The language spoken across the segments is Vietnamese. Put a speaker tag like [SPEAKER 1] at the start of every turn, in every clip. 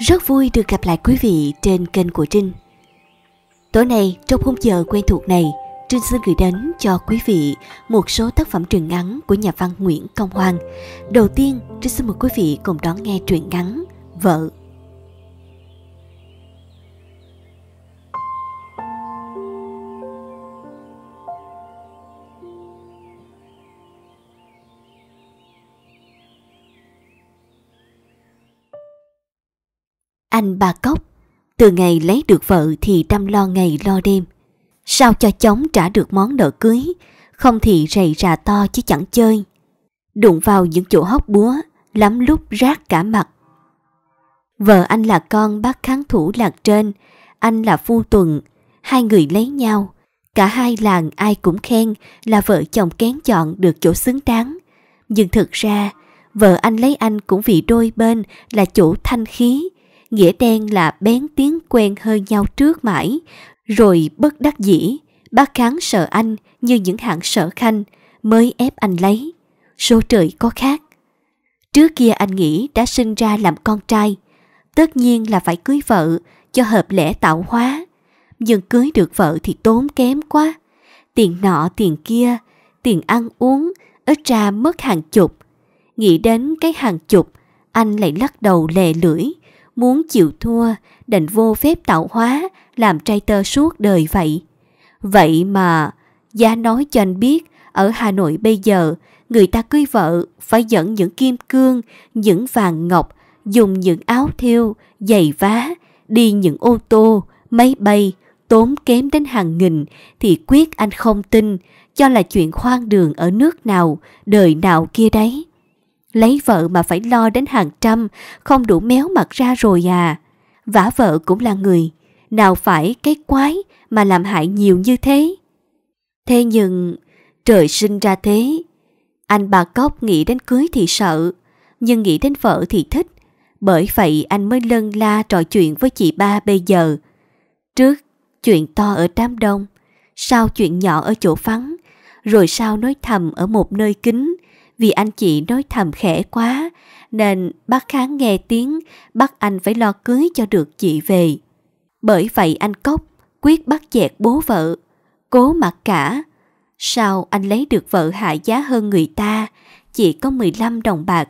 [SPEAKER 1] Rất vui được gặp lại quý vị trên kênh của Trinh. Tối nay trong khung giờ quen thuộc này, Trinh xin gửi đến cho quý vị một số tác phẩm truyện ngắn của nhà văn Nguyễn Công Hoan. Đầu tiên, Trinh xin mời quý vị cùng đón nghe truyện ngắn Vợ. Anh Ba Cốc từ ngày lấy được vợ thì đăm lo ngày lo đêm, sao cho chóng trả được món nợ cưới, không thì rầy rà to chứ chẳng chơi. Đụng vào những chỗ hóc búa, lắm lúc rát cả mặt. Vợ anh là con bác kháng thủ Lạc Trên, anh là Phu Tuần, hai người lấy nhau. Cả hai làng ai cũng khen là vợ chồng kén chọn được chỗ xứng đáng. Nhưng thực ra, vợ anh lấy anh cũng vì đôi bên là chỗ thanh khí, nghĩa đen là bén tiếng quen hơi nhau trước mãi, rồi bất đắc dĩ, bác kháng sợ anh như những hạng sở khanh mới ép anh lấy. Số trời có khác. Trước kia anh nghĩ đã sinh ra làm con trai, tất nhiên là phải cưới vợ cho hợp lẽ tạo hóa. Nhưng cưới được vợ thì tốn kém quá. Tiền nọ tiền kia, tiền ăn uống, ít ra mất hàng chục. Nghĩ đến cái hàng chục, anh lại lắc đầu lè lưỡi, muốn chịu thua, đành vô phép tạo hóa, làm trai tơ suốt đời vậy. Vậy mà, giá nói cho anh biết, ở Hà Nội bây giờ, người ta cưới vợ phải dẫn những kim cương, những vàng ngọc, dùng những áo thêu, giày vá, đi những ô tô, máy bay, tốn kém đến hàng nghìn, thì quyết anh không tin, cho là chuyện khoan đường ở nước nào, đời nào kia đấy. Lấy vợ mà phải lo đến hàng trăm, không đủ méo mặt ra rồi à. Vả vợ cũng là người, nào phải cái quái mà làm hại nhiều như thế. Thế nhưng, trời sinh ra thế. Anh Ba Cốc nghĩ đến cưới thì sợ, nhưng nghĩ đến vợ thì thích. Bởi vậy anh mới lân la trò chuyện với chị ba bây giờ. Trước, chuyện to ở đám đông, sau chuyện nhỏ ở chỗ vắng, rồi sau nói thầm ở một nơi kín. Vì anh chị nói thầm khẽ quá, nên bác kháng nghe tiếng bắt anh phải lo cưới cho được chị về. Bởi vậy anh Cốc quyết bắt chẹt bố vợ, cố mặc cả. Sao anh lấy được vợ hạ giá hơn người ta, chỉ có 15 đồng bạc.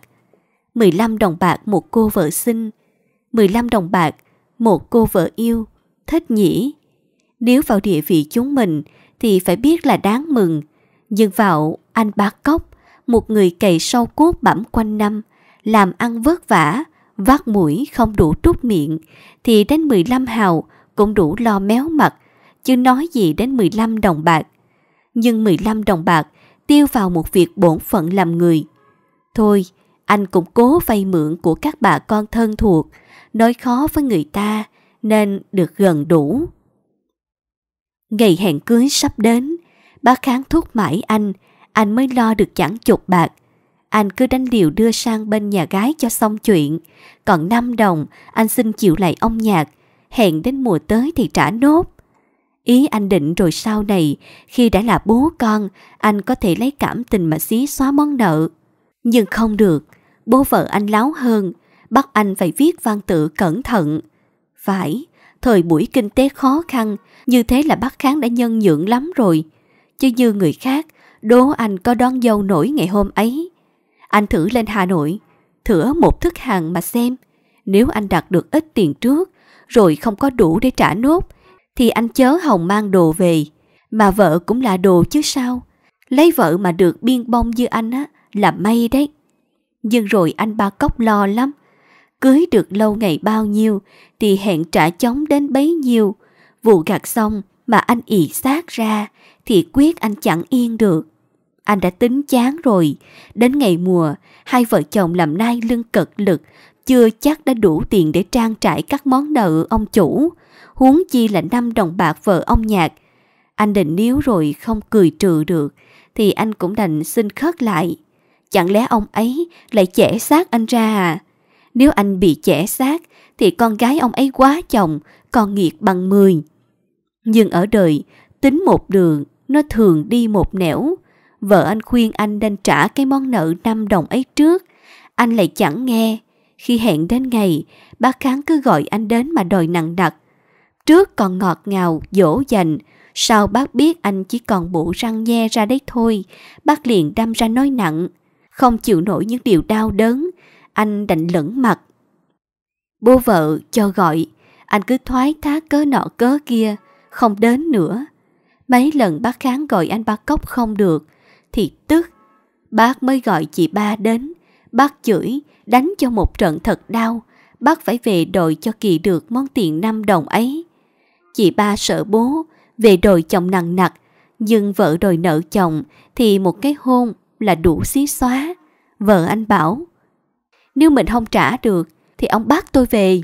[SPEAKER 1] 15 đồng bạc một cô vợ xinh, 15 đồng bạc một cô vợ yêu, thích nhỉ? Nếu vào địa vị chúng mình thì phải biết là đáng mừng. Nhưng vào anh Ba Cốc, một người cày sâu cuốc bẵm quanh năm, làm ăn vất vả, vắt mũi không đủ trút miệng, thì đến 15 hào cũng đủ lo méo mặt, chứ nói gì đến 15 đồng bạc. Nhưng 15 đồng bạc tiêu vào một việc bổn phận làm người. Thôi, anh cũng cố vay mượn của các bà con thân thuộc, nói khó với người ta nên được gần đủ. Ngày hẹn cưới sắp đến, bác kháng thúc mãi anh mới lo được chẳng chục bạc. Anh cứ đánh liều đưa sang bên nhà gái cho xong chuyện. Còn 5 đồng anh xin chịu lại ông nhạc, hẹn đến mùa tới thì trả nốt. Ý anh định rồi sau này, khi đã là bố con, anh có thể lấy cảm tình mà xí xóa món nợ. Nhưng không được, bố vợ anh láo hơn, bắt anh phải viết văn tự cẩn thận. Phải, thời buổi kinh tế khó khăn, như thế là bác kháng đã nhân nhượng lắm rồi. Chứ như người khác, đố anh có đón dâu nổi ngày hôm ấy. Anh thử lên Hà Nội, thửa một thức hàng mà xem. Nếu anh đặt được ít tiền trước, rồi không có đủ để trả nốt, thì anh chớ hòng mang đồ về. Mà vợ cũng là đồ chứ sao. Lấy vợ mà được biên bông như anh á, là may đấy. Nhưng rồi anh Ba Cốc lo lắm. Cưới được lâu ngày bao nhiêu, thì hẹn trả chóng đến bấy nhiêu. Vụ gặt xong mà anh ì xác ra, thì quyết anh chẳng yên được. Anh đã tính chán rồi, đến ngày mùa, hai vợ chồng làm nai lưng cật lực, chưa chắc đã đủ tiền để trang trải các món nợ ông chủ, huống chi là 5 đồng bạc vợ ông nhạc. Anh định nếu rồi không cười trừ được, thì anh cũng đành xin khất lại. Chẳng lẽ ông ấy lại chẻ xác anh ra à? Nếu anh bị chẻ xác, thì con gái ông ấy quá chồng, còn nghiệt bằng 10. Nhưng ở đời, tính một đường, nó thường đi một nẻo. Vợ anh khuyên anh nên trả cái món nợ 5 đồng ấy trước, anh lại chẳng nghe. Khi hẹn đến ngày, bác Kháng cứ gọi anh đến mà đòi nặng nặc. Trước còn ngọt ngào, dỗ dành, sau bác biết anh chỉ còn bộ răng nhe ra đấy thôi, bác liền đâm ra nói nặng. Không chịu nổi những điều đau đớn, anh đành lẫn mặt. Bố vợ cho gọi, anh cứ thoái thác cớ nọ cớ kia, không đến nữa. Mấy lần bác Kháng gọi anh ba cốc không được, thì tức. Bác mới gọi chị ba đến, bác chửi, đánh cho một trận thật đau, bác phải về đòi cho Kỳ được món tiền 5 đồng ấy. Chị ba sợ bố, về đòi chồng nặng nặc, nhưng vợ đòi nợ chồng thì một cái hôn là đủ xí xóa. Vợ anh bảo, nếu mình không trả được thì ông bắt tôi về.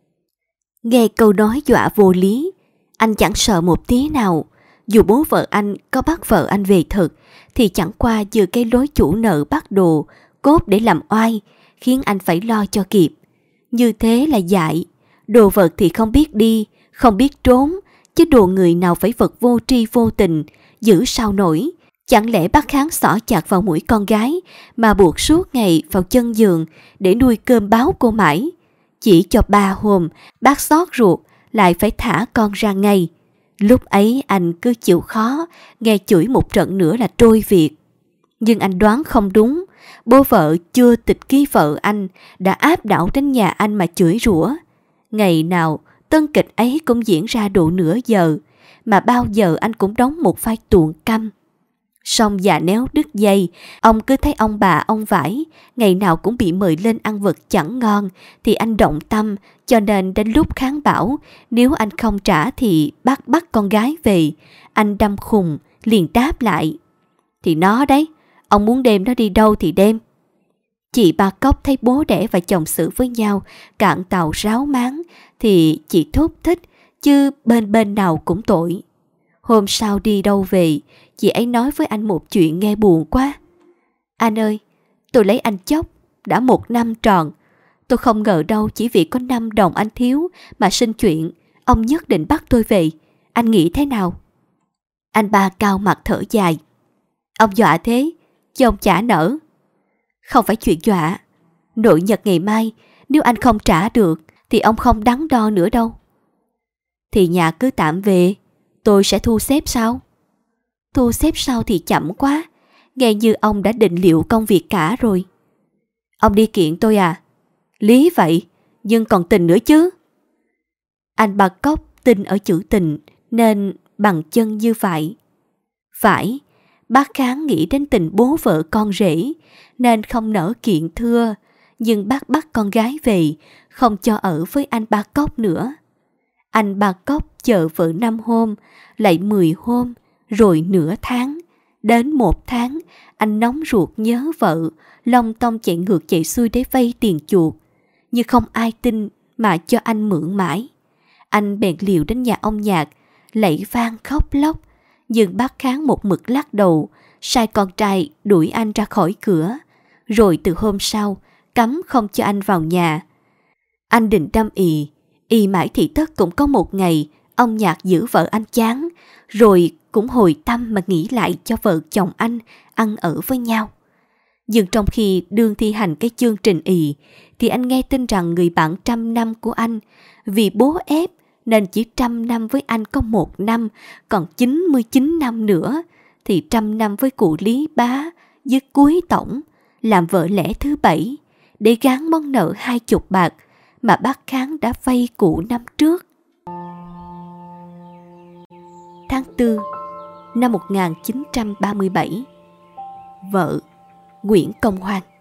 [SPEAKER 1] Nghe câu nói dọa vô lý, anh chẳng sợ một tí nào. Dù bố vợ anh có bắt vợ anh về thực, thì chẳng qua vừa cái lối chủ nợ bắt đồ, cốt để làm oai, khiến anh phải lo cho kịp. Như thế là dại, đồ vật thì không biết đi, không biết trốn, chứ đồ người nào phải vật vô tri vô tình, giữ sao nổi. Chẳng lẽ bác Kháng xỏ chặt vào mũi con gái, mà buộc suốt ngày vào chân giường để nuôi cơm báo cô mãi. Chỉ cho 3 hôm, bác xót ruột, lại phải thả con ra ngay. Lúc ấy anh cứ chịu khó, nghe chửi một trận nữa là trôi việc. Nhưng anh đoán không đúng, bố vợ chưa tịch ký vợ anh đã áp đảo đến nhà anh mà chửi rủa. Ngày nào tân kịch ấy cũng diễn ra độ nửa giờ, mà bao giờ anh cũng đóng một vai tuồng câm. Xong già néo đứt dây, ông cứ thấy ông bà ông vải, ngày nào cũng bị mời lên ăn vật chẳng ngon, thì anh động tâm, cho nên đến lúc Kháng bảo, nếu anh không trả thì bác bắt con gái về. Anh đâm khùng, liền đáp lại, thì nó đấy, ông muốn đem nó đi đâu thì đem. Chị ba cốc thấy bố đẻ và chồng xử với nhau, cạn tàu ráo máng, thì chị thúc thích, chứ bên bên nào cũng tội. Hôm sau đi đâu về, chị ấy nói với anh một chuyện nghe buồn quá. Anh ơi, tôi lấy anh chốc, đã 1 năm tròn. Tôi không ngờ đâu chỉ vì có 5 đồng anh thiếu mà sinh chuyện, ông nhất định bắt tôi về. Anh nghĩ thế nào? Anh ba cao mặt thở dài. Ông dọa thế, chứ ông trả nợ. Không phải chuyện dọa. Nội nhật ngày mai, nếu anh không trả được, thì ông không đắn đo nữa đâu. Thì nhà cứ tạm về, tôi sẽ thu xếp sau. Thu xếp sau thì chậm quá, nghe như ông đã định liệu công việc cả rồi. Ông đi kiện tôi à? Lý vậy, nhưng còn tình nữa chứ. Anh ba cốc tin ở chữ tình, nên bằng chân như vậy. Phải, bác Kháng nghĩ đến tình bố vợ con rể, nên không nỡ kiện thưa, nhưng bác bắt con gái về, không cho ở với anh ba cốc nữa. Anh ba cốc chờ vợ 5 hôm, lại 10 hôm, rồi nửa tháng. Đến 1 tháng, anh nóng ruột nhớ vợ, long tông chạy ngược chạy xuôi để vay tiền chuộc. Nhưng không ai tin mà cho anh mượn mãi. Anh bèn liều đến nhà ông Nhạc, lạy van khóc lóc. Nhưng bác Kháng một mực lắc đầu, sai con trai đuổi anh ra khỏi cửa. Rồi từ hôm sau, cấm không cho anh vào nhà. Anh định đâm ì mãi thì tất cũng có một ngày, ông Nhạc giữ vợ anh chán, rồi cũng hồi tâm mà nghĩ lại cho vợ chồng anh ăn ở với nhau. Nhưng trong khi đương thi hành cái chương trình thì anh nghe tin rằng người bạn 100 năm của anh, vì bố ép nên chỉ 100 năm với anh có 1 năm, còn 99 năm nữa thì 100 năm với cụ Lý Bá với cuối tổng, làm vợ lẽ thứ 7 để gán món nợ 20 bạc mà bác Kháng đã vay cụ năm trước. Tháng 4 năm 1937, vợ Nguyễn Công Hoan.